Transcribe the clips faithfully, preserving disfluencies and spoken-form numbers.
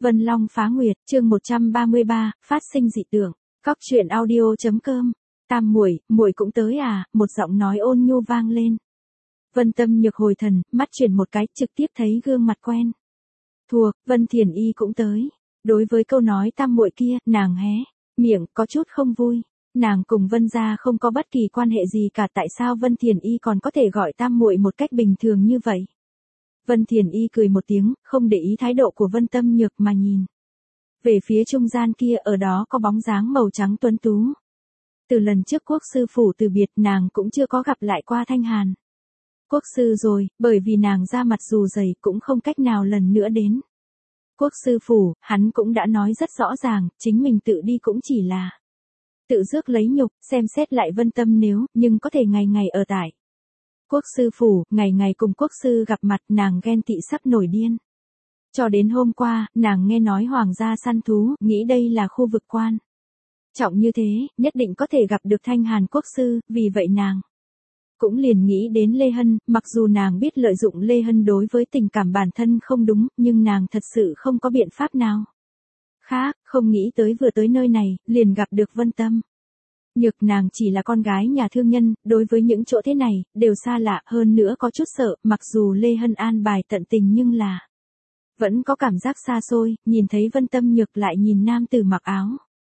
Vân Long phá nguyệt, chương một trăm ba mươi ba, phát sinh dị tượng. Cóc truyện audio chấm com. Tam muội, muội cũng tới à? Một giọng nói ôn nhu vang lên. Vân Tâm Nhược hồi thần, mắt chuyển một cái, trực tiếp thấy gương mặt quen thuộc. Vân Thiền Y cũng tới. Đối với câu nói tam muội kia, nàng hé miệng, có chút không vui. Nàng cùng Vân gia không có bất kỳ quan hệ gì cả, tại sao Vân Thiền Y còn có thể gọi tam muội một cách bình thường như vậy? Vân Thiền Y cười một tiếng, không để ý thái độ của Vân Tâm Nhược mà nhìn về phía trung gian kia, ở đó có bóng dáng màu trắng tuấn tú. Từ lần trước quốc sư phủ từ biệt, nàng cũng chưa có gặp lại qua Thanh Hàn quốc sư rồi, bởi vì nàng ra mặt dù dày cũng không cách nào lần nữa đến quốc sư phủ. Hắn cũng đã nói rất rõ ràng, chính mình tự đi cũng chỉ là tự rước lấy nhục. Xem xét lại Vân Tâm nếu, nhưng có thể ngày ngày ở tại quốc sư phủ, ngày ngày cùng quốc sư gặp mặt, nàng ghen tị sắp nổi điên. Cho đến hôm qua, nàng nghe nói hoàng gia săn thú, nghĩ đây là khu vực quan trọng như thế, nhất định có thể gặp được Thanh Hàn quốc sư, vì vậy nàng cũng liền nghĩ đến Lê Hân. Mặc dù nàng biết lợi dụng Lê Hân đối với tình cảm bản thân không đúng, nhưng nàng thật sự không có biện pháp nào khác. Không nghĩ tới vừa tới nơi này, liền gặp được Vân Tâm Nhược. Nàng chỉ là con gái nhà thương nhân, đối với những chỗ thế này, đều xa lạ, hơn nữa có chút sợ. Mặc dù Lê Hân an bài tận tình nhưng là vẫn có cảm giác xa xôi. Nhìn thấy Vân Tâm Nhược lại nhìn nam tử mặc áo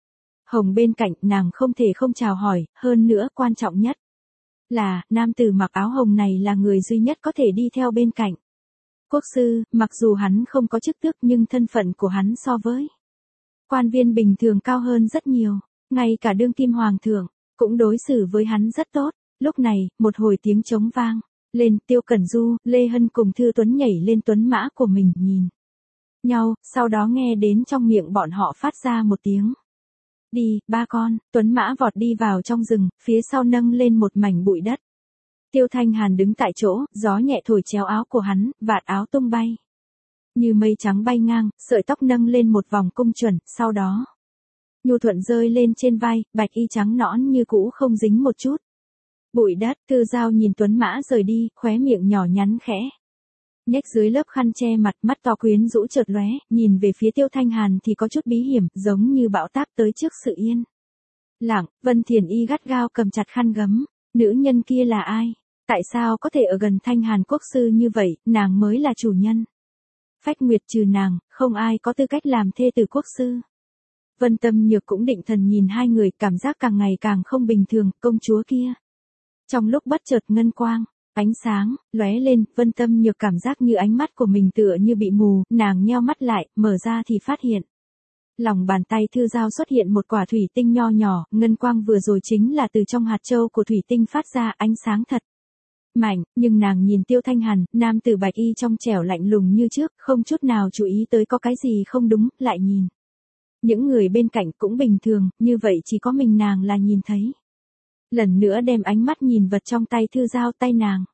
hồng bên cạnh, nàng không thể không chào hỏi. Hơn nữa quan trọng nhất là, nam tử mặc áo hồng này là người duy nhất có thể đi theo bên cạnh quốc sư. Mặc dù hắn không có chức tước, nhưng thân phận của hắn so với quan viên bình thường cao hơn rất nhiều. Ngay cả đương kim hoàng thượng cũng đối xử với hắn rất tốt. Lúc này, một hồi tiếng trống vang lên, Tiêu Cẩn Du, Lê Hân cùng Thư Tuấn nhảy lên tuấn mã của mình, nhìn nhau, sau đó nghe đến trong miệng bọn họ phát ra một tiếng đi. Ba con tuấn mã vọt đi vào trong rừng, phía sau nâng lên một mảnh bụi đất. Tiêu Thanh Hàn đứng tại chỗ, gió nhẹ thổi chéo áo của hắn, vạt áo tung bay như mây trắng bay ngang, sợi tóc nâng lên một vòng cung chuẩn, sau đó nhu thuận rơi lên trên vai, bạch y trắng nõn như cũ không dính một chút bụi đất. Thư Giao nhìn tuấn mã rời đi, khóe miệng nhỏ nhắn khẽ nhếch dưới lớp khăn che mặt, mắt to quyến rũ chợt lóe, nhìn về phía Tiêu Thanh Hàn thì có chút bí hiểm, giống như bão táp tới trước sự yên lặng. Vân Thiền Y gắt gao cầm chặt khăn gấm. Nữ nhân kia là ai? Tại sao có thể ở gần Thanh Hàn quốc sư như vậy? Nàng mới là chủ nhân Phách Nguyệt, trừ nàng, không ai có tư cách làm thê tử quốc sư. Vân Tâm Nhược cũng định thần nhìn hai người, cảm giác càng ngày càng không bình thường. Công chúa kia, trong lúc bất chợt ngân quang, ánh sáng lóe lên, Vân Tâm Nhược cảm giác như ánh mắt của mình tựa như bị mù. Nàng nheo mắt lại, mở ra thì phát hiện lòng bàn tay Thư Giao xuất hiện một quả thủy tinh nho nhỏ. Ngân quang vừa rồi chính là từ trong hạt châu của thủy tinh phát ra, ánh sáng thật mạnh. Nhưng nàng nhìn Tiêu Thanh Hàn, nam tử bạch y trong trẻo lạnh lùng như trước, không chút nào chú ý tới có cái gì không đúng. Lại nhìn những người bên cạnh cũng bình thường, như vậy chỉ có mình nàng là nhìn thấy. Lần nữa đem ánh mắt nhìn vật trong tay Thư Giao, tay nàng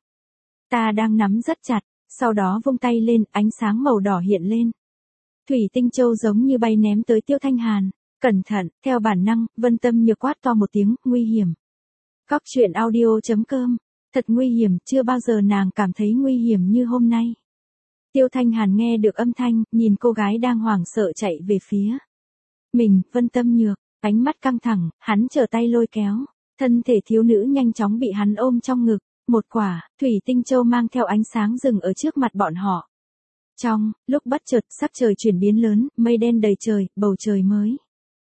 ta đang nắm rất chặt, sau đó vung tay lên, ánh sáng màu đỏ hiện lên. Thủy tinh châu giống như bay ném tới Tiêu Thanh Hàn. Cẩn thận. Theo bản năng, Vân Tâm Nhược quát to một tiếng, nguy hiểm. Cóc truyện audio chấm com. Thật nguy hiểm, chưa bao giờ nàng cảm thấy nguy hiểm như hôm nay. Tiêu Thanh Hàn nghe được âm thanh, nhìn cô gái đang hoảng sợ chạy về phía mình. Vân Tâm Nhược, ánh mắt căng thẳng, hắn trở tay lôi kéo thân thể thiếu nữ nhanh chóng bị hắn ôm trong ngực. Một quả thủy tinh châu mang theo ánh sáng dừng ở trước mặt bọn họ. Trong lúc bất chợt, sắc trời chuyển biến lớn, mây đen đầy trời, bầu trời mới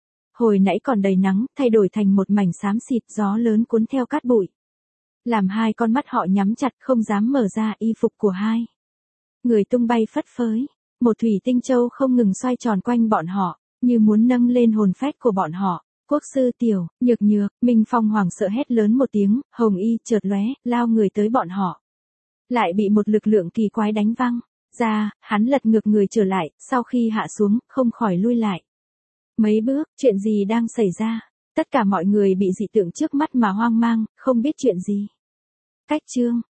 hồi nãy còn đầy nắng, thay đổi thành một mảnh xám xịt. Gió lớn cuốn theo cát bụi, làm hai con mắt họ nhắm chặt, không dám mở ra. Y phục của hai người tung bay phất phới. Một thủy tinh châu không ngừng xoay tròn quanh bọn họ, như muốn nâng lên hồn phách của bọn họ. Quốc sư Tiểu Nhược Nhược, Minh Phong hoảng sợ hét lớn một tiếng, hồng y chợt lóe, lao người tới bọn họ. Lại bị một lực lượng kỳ quái đánh văng ra, hắn lật ngược người trở lại, sau khi hạ xuống, không khỏi lui lại mấy bước. Chuyện gì đang xảy ra? Tất cả mọi người bị dị tượng trước mắt mà hoang mang, không biết chuyện gì. Cách chương